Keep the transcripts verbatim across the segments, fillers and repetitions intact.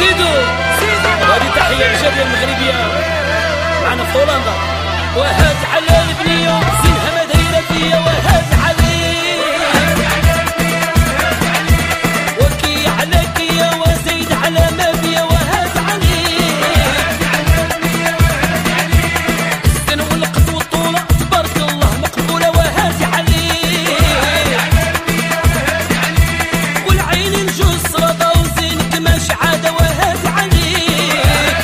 زيدوا هذه تحية للجالية المغربية معنا في هولندا. وهات على البنية زينها ما دايرة فيا، وهات عليك وكي على كيا وزيد على ما فيا، وهات عليك السن والقد والطولة تبارك الله مقبولة، وهات عليك والعين نجوز صلاة وزينك ماشي عادة، وهات عليك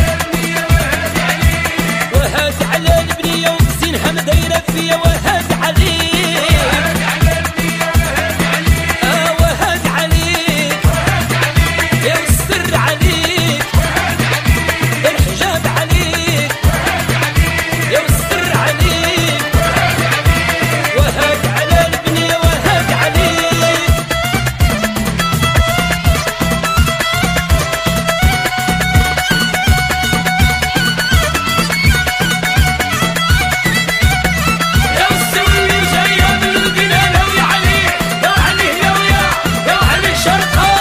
وهات على البنية وزينها ما دايرة فيا، وهات عليك آه وهات عليك يا السر عليك الحجاب عليك يا السر عليك، وهات على البنية وهات عليك. يا السر اللي جاية من المدينة ناوي عليه، يا عليه يا ويا يا علي شرقها.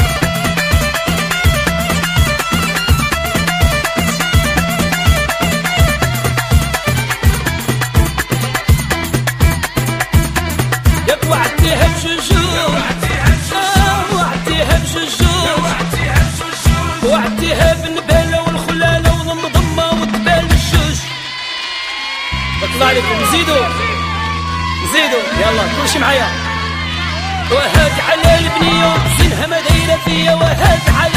ياك وعدتيها بجوجو آه وعدتيها بجوجو، وعدتيها بالنبالة والخلالة والمضمة والدبال الجوج. اطلع لكم زيدوا زيدوا يلا كلشي معايا. وهات على البنية زينها ما دايرة فيا، وهات على